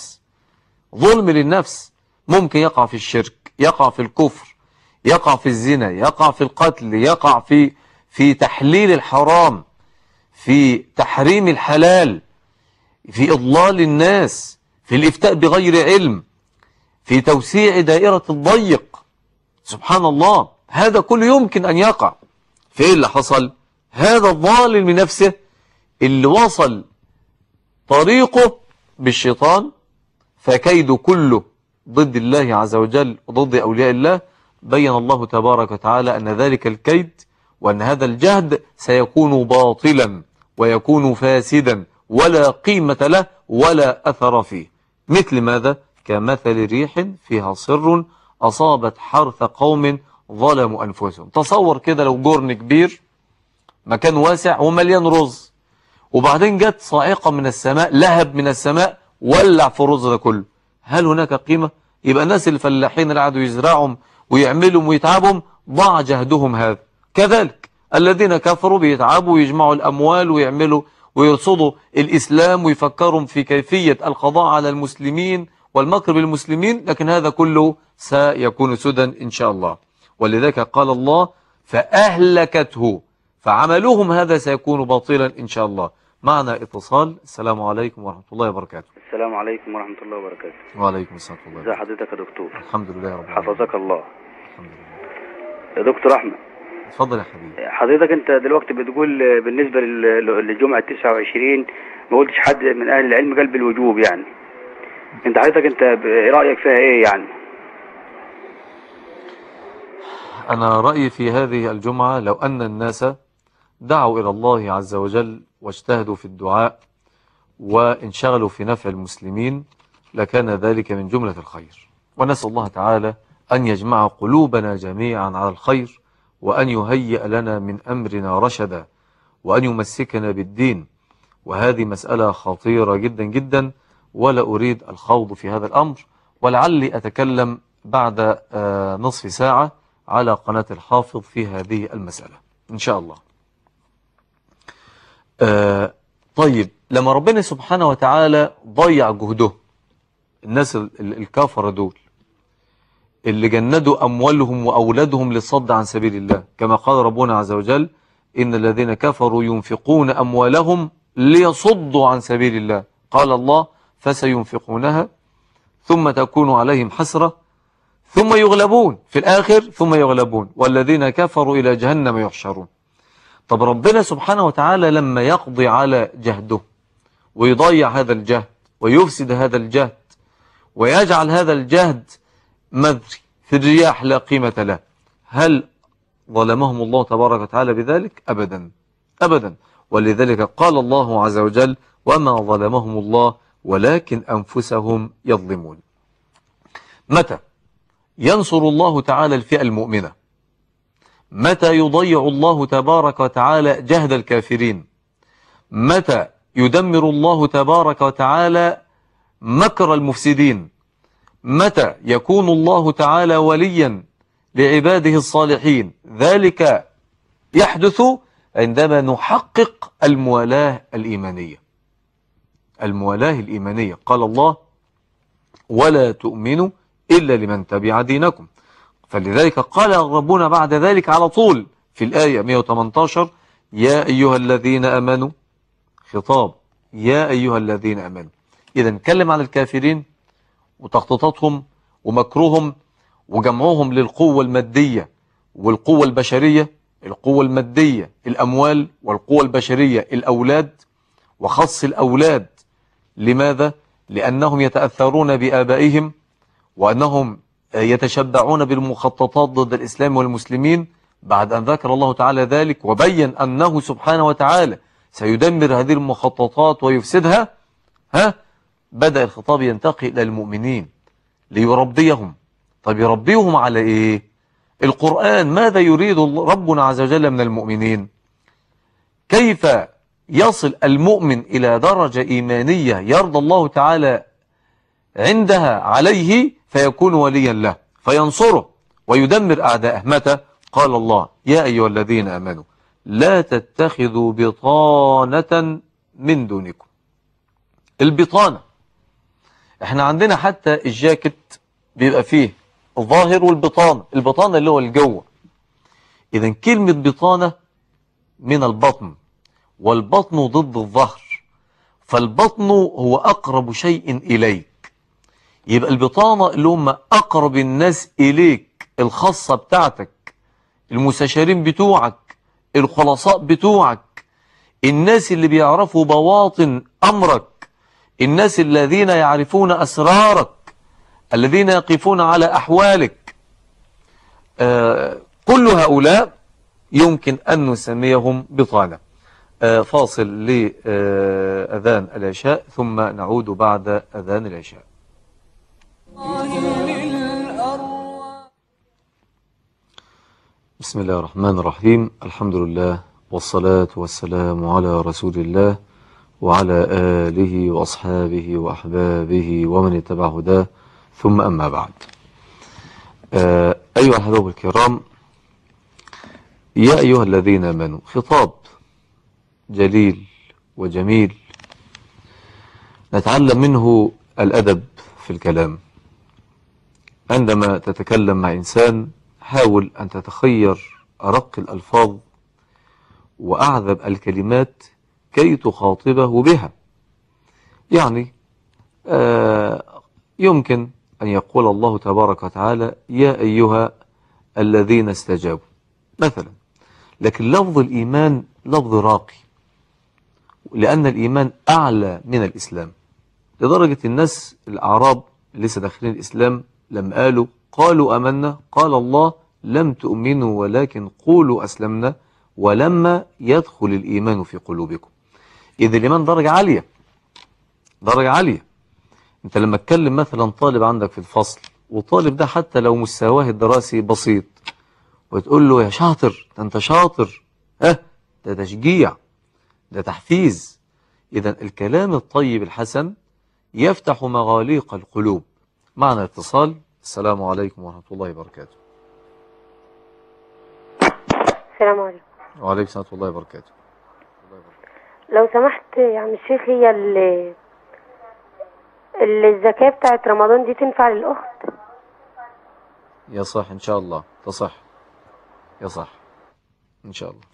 للنفس. ممكن يقع في الشرك، يقع في الكفر، يقع في الزنا، يقع في القتل، يقع في تحليل الحرام، في تحريم الحلال، في إضلال الناس، في الإفتاء بغير علم، في توسيع دائرة الضيق. سبحان الله، هذا كله يمكن أن يقع. في إيه اللي حصل؟ هذا الظالم لنفسه اللي وصل طريقه بالشيطان فكيد كله ضد الله عز وجل وضد أولياء الله. بين الله تبارك وتعالى أن ذلك الكيد وأن هذا الجهد سيكون باطلا ويكون فاسدا ولا قيمة له ولا أثر فيه. مثل ماذا؟ كمثل ريح فيها صر أصابت حرث قوم ظلموا أنفسهم. تصور كده لو جرن كبير مكان واسع ومليان رز وبعدين جت صاعقة من السماء، لهب من السماء ولع في الرز ده كله، هل هناك قيمة؟ يبقى الناس الفلاحين اللي قعدوا يزرعهم ويعملوا ويتعبهم ضاع جهدهم هذا. كذلك الذين كفروا بيتعبوا ويجمعوا الأموال ويعملوا ويرصدوا الإسلام ويفكروا في كيفية القضاء على المسلمين والمكر بالمسلمين، لكن هذا كله سيكون سدى إن شاء الله. ولذلك قال الله فأهلكته، فعملهم هذا سيكون باطلا إن شاء الله. معنا اتصال. السلام عليكم ورحمة الله وبركاته. السلام عليكم ورحمة الله وبركاته. وعليكم السلام ورحمة الله. ازي حضرتك يا دكتور؟ الحمد لله رب العالمين. حفظك الله. الحمد لله. يا دكتور أحمد، اتفضل يا حبيبي. حضرتك أنت دلوقتي بتقول بالنسبة للجمعة 29 ما قلتش حد من أهل العلم قال بالوجوب، يعني أنت حضرتك أنت رأيك فيها إيه يعني؟ أنا رأيي في هذه الجمعة لو أن الناس دعوا إلى الله عز وجل واجتهدوا في الدعاء وانشغلوا في نفع المسلمين لكان ذلك من جملة الخير. ونسأل الله تعالى أن يجمع قلوبنا جميعا على الخير وأن يهيئ لنا من أمرنا رشدا وأن يمسكنا بالدين. وهذه مسألة خطيرة جدا جدا ولا أريد الخوض في هذا الأمر، ولعلي أتكلم بعد نصف ساعة على قناة الحافظ في هذه المسألة إن شاء الله. طيب، لما ربنا سبحانه وتعالى ضيع جهده، الناس الكافر دول اللي جندوا أموالهم وأولادهم للصد عن سبيل الله، كما قال ربنا عز وجل: إن الذين كفروا ينفقون أموالهم ليصدوا عن سبيل الله، قال الله: فسينفقونها ثم تكون عليهم حسرة ثم يغلبون في الآخر، ثم يغلبون والذين كفروا إلى جهنم يحشرون. طب ربنا سبحانه وتعالى لما يقضي على جهده ويضيع هذا الجهد ويفسد هذا الجهد ويجعل هذا الجهد مذري في الرياح لا قيمة له، هل ظلمهم الله تبارك وتعالى بذلك؟ أبدا أبدا. ولذلك قال الله عز وجل: وما ظلمهم الله ولكن أنفسهم يظلمون. متى ينصر الله تعالى الفئة المؤمنة؟ متى يضيع الله تبارك وتعالى جهد الكافرين؟ متى يدمر الله تبارك وتعالى مكر المفسدين؟ متى يكون الله تعالى وليا لعباده الصالحين؟ ذلك يحدث عندما نحقق الموالاة الإيمانية. الموالاة الإيمانية، قال الله: ولا تؤمنوا إلا لمن تبع دينكم. فلذلك قال ربنا بعد ذلك على طول في الآية 118: يا أيها الذين أمنوا، خطاب يا أيها الذين أمنوا. إذا نتكلم عن الكافرين وتخطيطاتهم ومكروهم وجمعهم للقوة المادية والقوة البشرية. القوة المادية الأموال، والقوة البشرية الأولاد، وخص الأولاد. لماذا؟ لأنهم يتأثرون بآبائهم، وأنهم يتشبعون بالمخططات ضد الإسلام والمسلمين، بعد أن ذكر الله تعالى ذلك وبين أنه سبحانه وتعالى سيدمر هذه المخططات ويفسدها. بدأ الخطاب ينتقل إلى المؤمنين ليربيهم. طب يربيهم على إيه؟ القرآن ماذا يريد ربنا عز وجل من المؤمنين؟ كيف يصل المؤمن إلى درجة إيمانية يرضى الله تعالى عندها عليه فيكون وليا له فينصره ويدمر أعداءه؟ متى؟ قال الله: يا أيها الذين آمنوا لا تتخذوا بطانة من دونكم. البطانة، احنا عندنا حتى الجاكيت بيبقى فيه الظاهر والبطانة. البطانة اللي هو الجوه. إذا كلمة بطانة من البطن، والبطن ضد الظهر، فالبطن هو أقرب شيء إليك. يبقى البطانة اللي هم أقرب الناس إليك، الخاصة بتاعتك، المستشارين بتوعك، الخلصاء بتوعك، الناس اللي بيعرفوا بواطن أمرك، الناس الذين يعرفون أسرارك، الذين يقفون على أحوالك. كل هؤلاء يمكن أن نسميهم بطانة. فاصل لأذان العشاء ثم نعود بعد أذان العشاء. بسم الله الرحمن الرحيم. الحمد لله والصلاة والسلام على رسول الله وعلى آله وأصحابه وأحبابه ومن اتبع هداه، ثم أما بعد. أيها الأحباب الكرام، يا أيها الذين آمنوا، خطاب جليل وجميل نتعلم منه الأدب في الكلام. عندما تتكلم مع إنسان حاول أن تتخير أرق الألفاظ وأعذب الكلمات كي تخاطبه بها. يعني يمكن أن يقول الله تبارك وتعالى: يا أيها الذين استجابوا مثلا، لكن لفظ الإيمان لفظ راقي، لأن الإيمان أعلى من الإسلام، لدرجة الناس الأعراب اللي لسه داخلين الإسلام لما قالوا آمنا، قال الله: لم تؤمنوا ولكن قولوا أسلمنا ولما يدخل الإيمان في قلوبكم. إذا الإيمان درجة عالية، درجة عالية. أنت لما تكلم مثلا طالب عندك في الفصل، وطالب ده حتى لو مستواه الدراسي بسيط، وتقول له: يا شاطر، ده أنت شاطر، ده تشجيع، ده تحفيز. إذا الكلام الطيب الحسن يفتح مغاليق القلوب. معنا اتصال. السلام عليكم ورحمة الله وبركاته. السلام عليكم. وعليكم السلام ورحمة الله وبركاته. لو سمحت يا عم الشيخ، هي الزكاة بتاعت رمضان دي تنفع للأخت؟ يصح إن شاء الله، تصح، يصح إن شاء الله.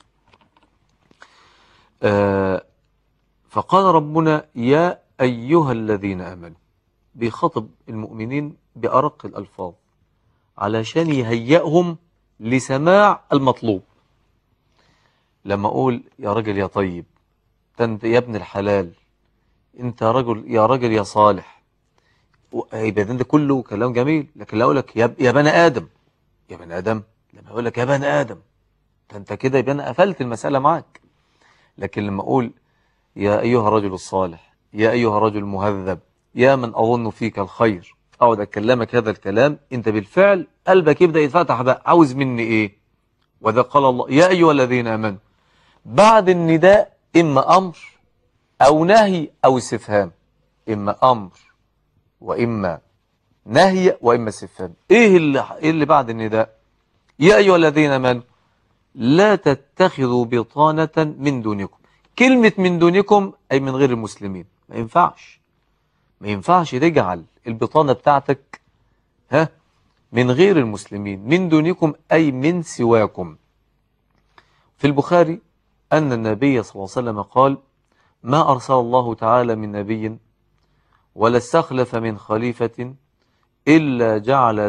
فقال ربنا يا أيها الذين آمنوا، بيخاطب المؤمنين بأرق الألفاظ علشان يهيئهم لسماع المطلوب. لما أقول يا رجل يا طيب، أنت يا ابن الحلال، أنت رجل يا رجل يا صالح، يبقى ده كله كلام جميل. لكن لو أقول لك يا بني آدم، يا بني آدم، لما أقول لك يا بني آدم أنت كده يبقى أنا قفلت المسألة معك. لكن لما أقول يا أيها الرجل الصالح، يا أيها الرجل المهذب، يا من أظن فيك الخير، أقعد أكلمك هذا الكلام، أنت بالفعل قلبك يبدأ يتفتح بقى، عاوز مني إيه؟ وذا قال الله يا أيها الذين آمنوا، بعد النداء إما أمر أو نهي أو استفهام، إما أمر وإما نهي وإما استفهام. إيه اللي بعد النداء؟ يا أيها الذين آمنوا لا تتخذوا بطانة من دونكم. كلمة من دونكم أي من غير المسلمين. ما ينفعش تجعل البطانة بتاعتك من غير المسلمين. من دونكم أي من سواكم. في البخاري أن النبي صلى الله عليه وسلم قال ما أرسل الله تعالى من نبي ولا استخلف من خليفة إلا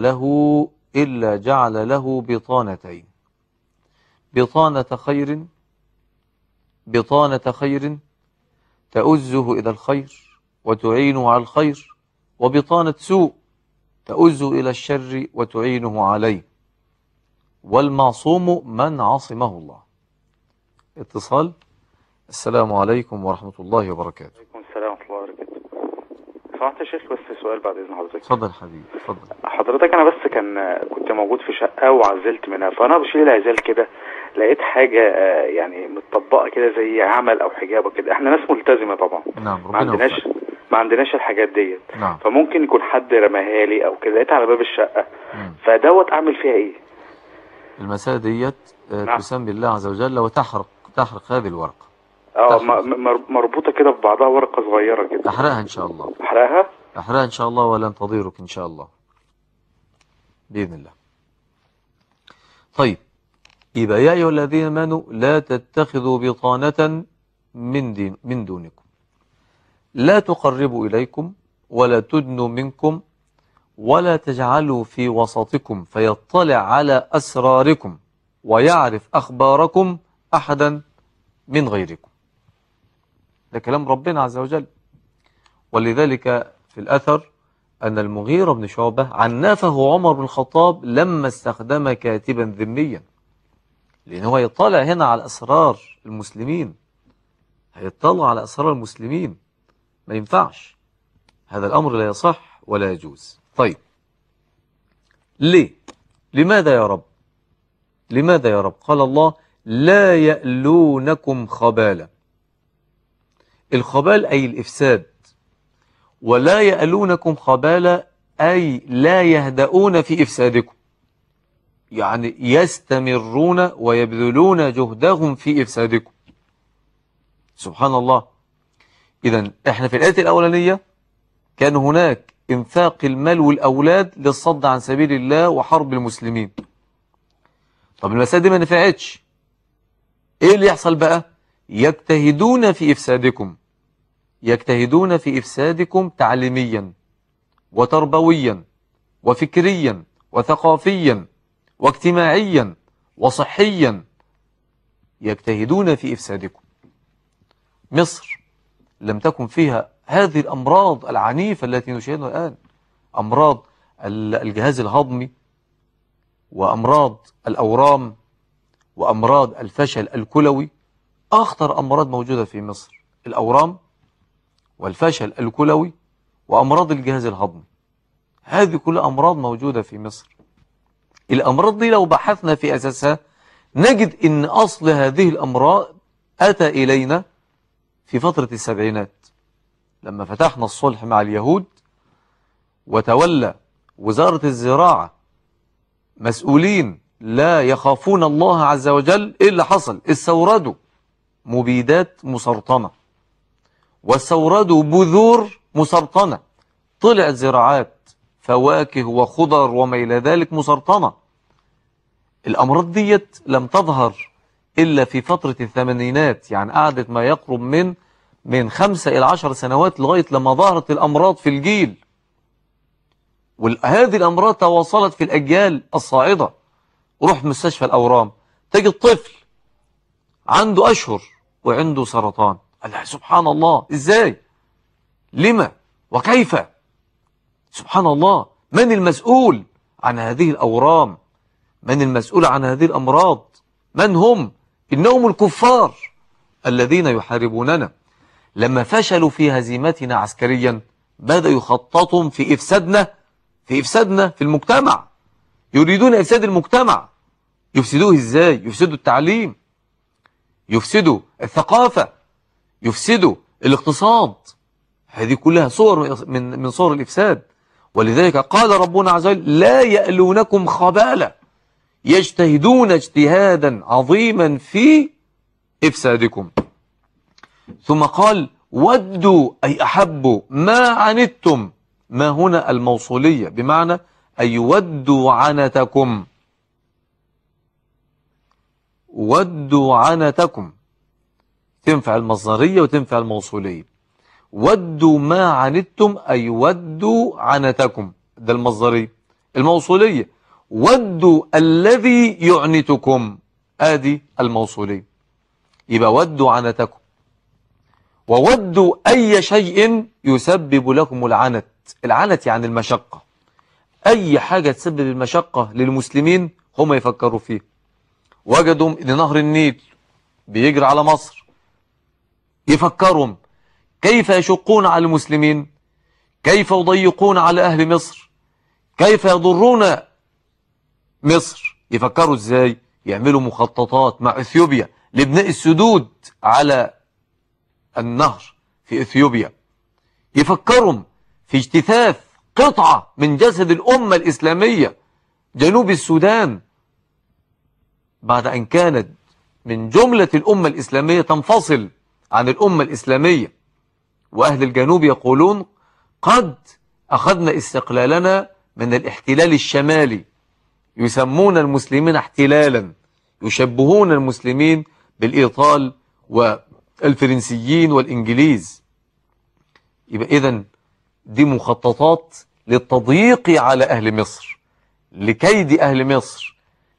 جعل له بطانتين، بطانة خير تؤزه إلى الخير وتعينه على الخير، وبطانة سوء تؤزه إلى الشر وتعينه عليه، والمعصوم من عصمه الله. اتصال. السلام عليكم ورحمة الله وبركاته. وعليكم السلام ورحمة الله وبركاته. سمعت يا شيخ بس سؤال بعد إذن حضرتك. اتفضل حبيبي اتفضل. حضرتك أنا بس كنت موجود في شقة وعزلت منها، فأنا بشيل العزال كده لقيت حاجة يعني متطبقة كده زي عمل أو حجابة كده. احنا ناس ملتزمة طبعا. نعم. ما عندناش الحاجات ديت. نعم. فممكن يكون حد رماها لي أو كده، لقيتها على باب الشقة. فدوت أعمل فيها إيه؟ المسألة ديت تسمي الله عز وجل وتحرق هذه الورقة. مربوطة كده ببعضها، ورقة صغيرة كده. احرقها إن شاء الله. احرقها إن شاء الله ولن تضيرك إن شاء الله بإذن الله. طيب، يبقى يا أيها الذين آمنوا لا تتخذوا بطانة من دونكم، لا تقربوا إليكم ولا تدنوا منكم ولا تجعلوا في وسطكم فيطلع على أسراركم ويعرف أخباركم أحدا من غيركم. ده كلام ربنا عز وجل. ولذلك في الأثر أن المغيرة بن شعبة عنفه عمر بن الخطاب لما استخدم كاتبا ذميا، لأن هو يطلع هنا على أسرار المسلمين، هيطلع على أسرار المسلمين، ما ينفعش هذا الأمر، لا يصح ولا يجوز. طيب ليه؟ لماذا يا رب؟ لماذا يا رب؟ قال الله لا يألونكم خبالا. الخبال أي الإفساد، ولا يألونكم خبالا أي لا يهدؤون في إفسادكم، يعني يستمرون ويبذلون جهدهم في إفسادكم. سبحان الله. إذن احنا في الآية الأولانية كان هناك انفاق المال والأولاد للصد عن سبيل الله وحرب المسلمين. طب المسألة دي ما نفعتش، ايه اللي يحصل بقى؟ يجتهدون في إفسادكم، يجتهدون في إفسادكم تعليميا وتربويا وفكريا وثقافيا واجتماعيا وصحيا، يجتهدون في إفسادكم. مصر لم تكن فيها هذه الأمراض العنيفة التي نشاهدها الآن، أمراض الجهاز الهضمي وأمراض الأورام وأمراض الفشل الكلوي. أخطر أمراض موجودة في مصر الأورام والفشل الكلوي وأمراض الجهاز الهضمي. هذه كل أمراض موجودة في مصر. الأمراض دي لو بحثنا في أساسها نجد إن أصل هذه الأمراض أتى إلينا في فترة السبعينات لما فتحنا الصلح مع اليهود، وتولى وزارة الزراعة مسؤولين لا يخافون الله عز وجل. إيه اللي حصل؟ استوردوا مبيدات مسرطنة، واستوردوا بذور مسرطنة، طلعت زراعات فواكه وخضر وما إلى ذلك مسرطنة. الأمراض ديت لم تظهر إلا في فترة الثمانينات، يعني قعدت ما يقرب من 5 إلى 10 سنوات لغاية لما ظهرت الأمراض في الجيل. وهذه الأمراض تواصلت في الأجيال الصاعدة. روح مستشفى الأورام تجد طفل عنده أشهر وعنده سرطان. الله، سبحان الله، إزاي؟ لما؟ وكيف؟ سبحان الله. من المسؤول عن هذه الأورام؟ من المسؤول عن هذه الأمراض؟ من هم؟ إنهم الكفار الذين يحاربوننا. لما فشلوا في هزيمتنا عسكريا بدأوا يخططوا في إفسادنا في المجتمع. يريدون إفساد المجتمع. يفسدوه إزاي؟ يفسدوا التعليم، يفسدوا الثقافة، يفسدوا الاقتصاد. هذه كلها صور من صور الإفساد. ولذلك قال ربنا عز وجل: لا يألونكم خبالا، يجتهدون اجتهادا عظيما في إفسادكم. ثم قال: ودوا أي أحبوا ما عنتم. ما هنا الموصولية، بمعنى أي ودوا عنتكم. ودوا عنتكم تنفع المصدرية وتنفع الموصولية. ودوا ما عنتم أي ودوا عنتكم، ده المصدرية. الموصولية ودوا الذي يعنتكم، آدي الموصولية. يبقى ودوا عنتكم، وودوا أي شيء يسبب لكم العنت. العنت يعني المشقة. أي حاجة تسبب المشقة للمسلمين هم يفكروا فيه. وجدوا أن نهر النيل بيجري على مصر، يفكروا كيف يشقون على المسلمين، كيف يضيقون على أهل مصر، كيف يضرون مصر. يفكروا إزاي؟ يعملوا مخططات مع إثيوبيا لبناء السدود على النهر في إثيوبيا. يفكروا في اجتثاث قطعة من جسد الأمة الإسلامية، جنوب السودان، بعد أن كانت من جملة الأمة الإسلامية تنفصل عن الأمة الإسلامية. وأهل الجنوب يقولون: قد أخذنا استقلالنا من الاحتلال الشمالي. يسمون المسلمين احتلالا، يشبهون المسلمين بالإيطال والفرنسيين والإنجليز. يبقى إذن دي مخططات للتضييق على أهل مصر، لكيد أهل مصر،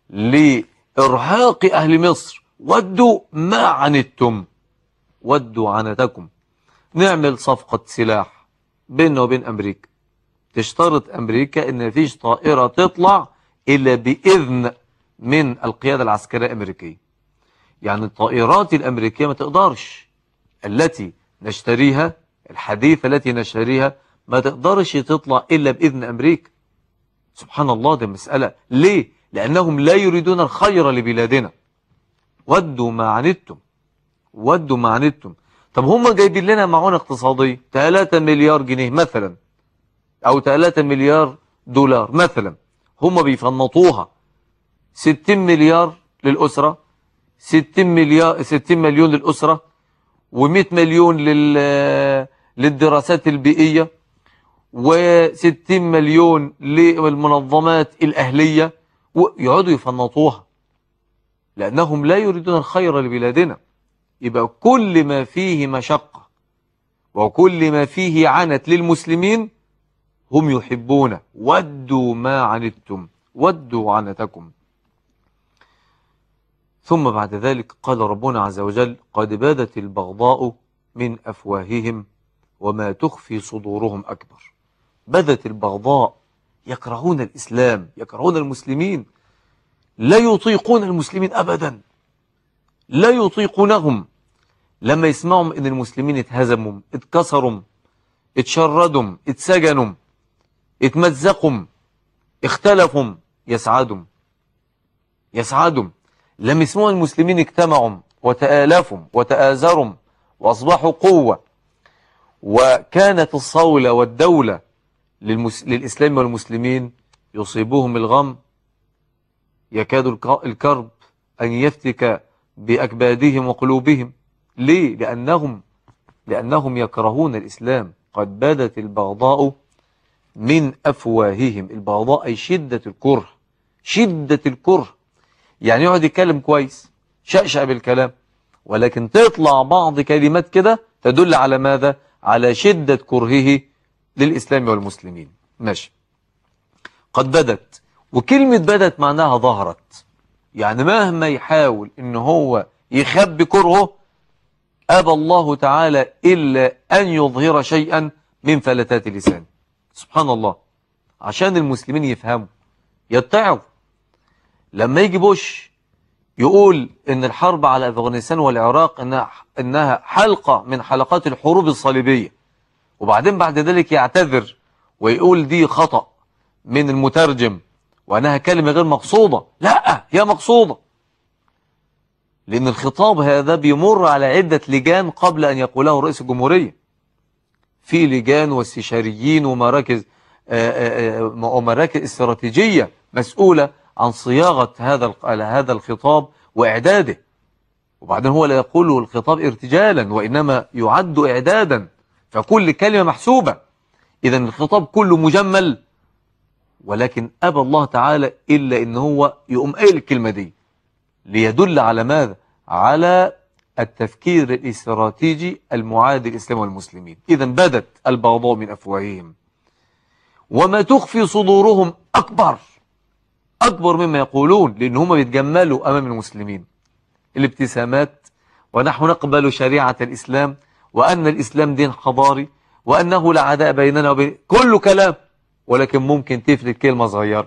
لإرهاق أهل مصر. ودوا ما عنتم، ودوا عنتكم. نعمل صفقة سلاح بيننا وبين أمريكا. تشترط أمريكا إن مفيش طائرة تطلع إلا بإذن من القيادة العسكرية الأمريكية. يعني الطائرات الأمريكية ما تقدرش، التي نشتريها الحديثة التي نشتريها ما تقدرش تطلع إلا بإذن أمريكا. سبحان الله، ده مسألة. ليه؟ لأنهم لا يريدون الخير لبلادنا. ودوا ما عنتم، ودوا ما عنتم. طب هم جايبين لنا معونة اقتصادية 3 مليار جنيه مثلا، أو 3 مليار دولار مثلا. هم بيفنطوها 60 مليار للأسرة، 60 مليون للأسرة، و100 مليون للدراسات البيئية، و60 مليون للمنظمات الأهلية. ويقعدوا يفنطوها لأنهم لا يريدون الخير لبلادنا. يبقى كل ما فيه مشقة وكل ما فيه عنت للمسلمين هم يحبونه. ودوا ما عنتم، ودوا عنتكم. ثم بعد ذلك قال ربنا عز وجل: قد بدت البغضاء من أفواههم وما تخفي صدورهم أكبر. بدت البغضاء، يكرهون الإسلام، يكرهون المسلمين، لا يطيقون المسلمين أبدا، لا يطيقونهم. لما يسمعوا ان المسلمين اتهزموا، اتكسروا، اتشردوا، اتسجنوا، اتمزقوا، اختلفوا، يسعدوا. لما يسمعوا المسلمين اجتمعوا وتآلفوا وتآزروا وأصبحوا قوة، وكانت الصولة والدولة للإسلام والمسلمين، يصيبهم الغم يكاد الكرب أن يفتك بأكبادهم وقلوبهم. ليه؟ لأنهم يكرهون الإسلام. قد بدت البغضاء من أفواههم. البغضاء أي شدة الكره، شدة الكره. يعني يقعد يتكلم كويس، شأشأ بالكلام، ولكن تطلع بعض كلمات كده تدل على ماذا؟ على شدة كرهه للإسلام والمسلمين. ماشي. قد بدت، وكلمة بدت معناها ظهرت. يعني مهما يحاول إن هو يخبي كرهه، أبى الله تعالى إلا أن يظهر شيئا من فلتات لسانه. سبحان الله. عشان المسلمين يفهموا، يتعظ. لما يجي بوش يقول إن الحرب على أفغانستان والعراق إنها حلقة من حلقات الحروب الصليبية، وبعدين بعد ذلك يعتذر ويقول دي خطأ من المترجم وأنها كلمة غير مقصودة. لا، هي مقصودة، لأن الخطاب هذا بيمر على عدة لجان قبل أن يقوله رئيس الجمهورية. في لجان واستشاريين ومراكز استراتيجية مسؤولة عن صياغة هذا الخطاب وإعداده. وبعدين هو لا يقول الخطاب ارتجالا، وإنما يعد إعدادا، فكل كلمة محسوبة. إذا الخطاب كله مجمل، ولكن أبى الله تعالى إلا إن هو يقوم قايل الكلمة دي ليدل على ماذا؟ على التفكير الاستراتيجي المعادي للإسلام والمسلمين. إذا بدت البغضاء من أفواههم وما تخفي صدورهم أكبر مما يقولون، لأن هم بيتجملوا أمام المسلمين. الابتسامات، ونحن نقبل شريعة الإسلام، وأن الإسلام دين حضاري، وأنه لا عداء بيننا وبين، كله كلام، ولكن ممكن تفلت كلمة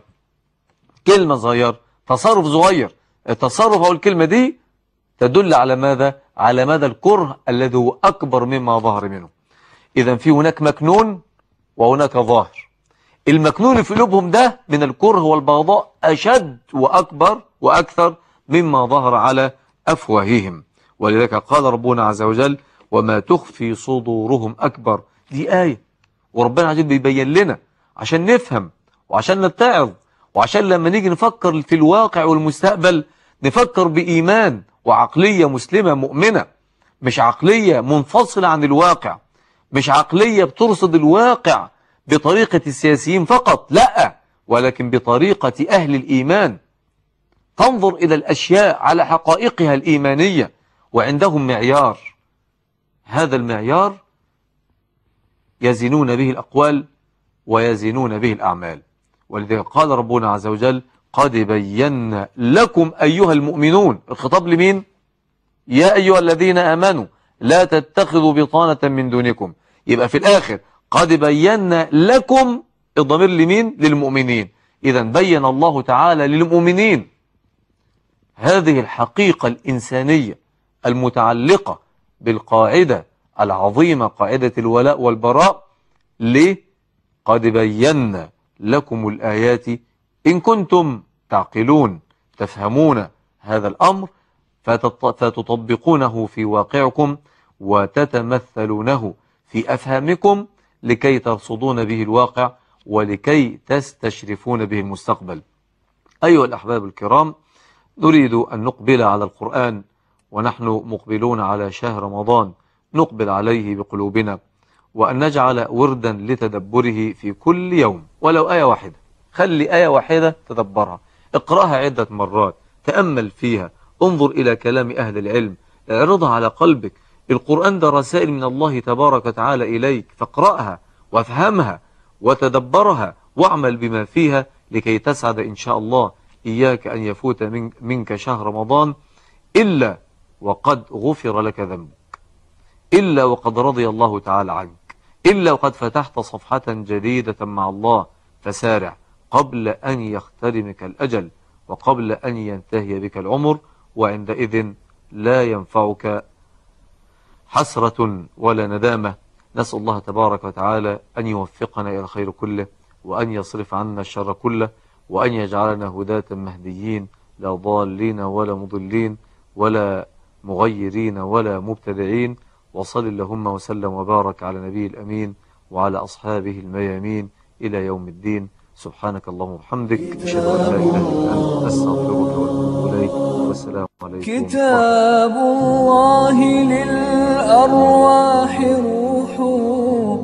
صغيرة، تصرف صغير، التصرف أو الكلمة دي تدل على ماذا؟ على مدى الكره الذي هو أكبر مما ظهر منه. إذا في هناك مكنون وهناك ظاهر. المكنون في قلوبهم ده من الكره والبغضاء أشد وأكبر وأكثر مما ظهر على أفواههم. ولذلك قال ربنا عز وجل وما تخفي صدورهم أكبر. دي آية، وربنا عز وجل بيبين لنا عشان نفهم وعشان نتعظ، وعشان لما نيجي نفكر في الواقع والمستقبل نفكر بإيمان وعقلية مسلمة مؤمنة، مش عقلية منفصلة عن الواقع، مش عقلية بترصد الواقع بطريقة السياسيين فقط، لا، ولكن بطريقة أهل الإيمان. تنظر إلى الأشياء على حقائقها الإيمانية، وعندهم معيار. هذا المعيار يزنون به الأقوال ويزنون به الأعمال. ولذلك قال ربنا عز وجل قد بينا لكم أيها المؤمنون. الخطاب لمين؟ يا أيها الذين آمنوا لا تتخذوا بطانة من دونكم. يبقى في الآخر قد بينا لكم، الضمير لمين؟ للمؤمنين. إذا بين الله تعالى للمؤمنين هذه الحقيقة الإنسانية المتعلقة بالقاعدة العظيمة، قاعدة الولاء والبراء. ليه؟ قد بينا لكم الآيات إن كنتم تعقلون، تفهمون هذا الأمر فتطبقونه في واقعكم وتتمثلونه في أفهامكم لكي ترصدون به الواقع ولكي تستشرفون به المستقبل. أيها الأحباب الكرام، نريد أن نقبل على القرآن ونحن مقبلون على شهر رمضان، نقبل عليه بقلوبنا، وأن نجعل وردا لتدبره في كل يوم ولو آية واحدة. خلي آية واحدة تدبرها، اقرأها عدة مرات، تأمل فيها، انظر إلى كلام أهل العلم، اعرضها على قلبك. القرآن ده رسائل من الله تبارك وتعالى إليك، فاقرأها وافهمها وتدبرها واعمل بما فيها لكي تسعد إن شاء الله. إياك أن يفوت منك شهر رمضان إلا وقد غفر لك ذنبك، إلا وقد رضي الله تعالى عنك، إلا وقد فتحت صفحة جديدة مع الله. فسارع قبل أن يخترمك الأجل وقبل أن ينتهي بك العمر، وعندئذ لا ينفعك حسرة ولا ندامة. نسأل الله تبارك وتعالى أن يوفقنا إلى الخير كله، وأن يصرف عنا الشر كله، وأن يجعلنا هداة مهديين لا ضالين ولا مضلين ولا مغيرين ولا مبتدعين. وصل اللهم وسلم وبارك على نبي الأمين وعلى أصحابه الميامين إلى يوم الدين. سبحانك اللهم وبحمدك، أشهد أن لا إله إلا أنت، أستغفرك وأتوب إليك، والسلام عليكم. كتاب الله للأرواح روح